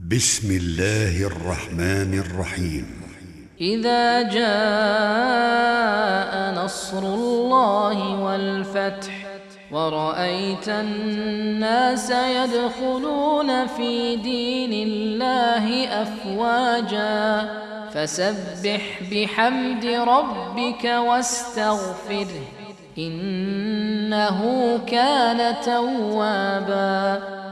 بسم الله الرحمن الرحيم. إذا جاء نصر الله والفتح ورأيت الناس يدخلون في دين الله أفواجا فسبح بحمد ربك واستغفره إنه كان توابا.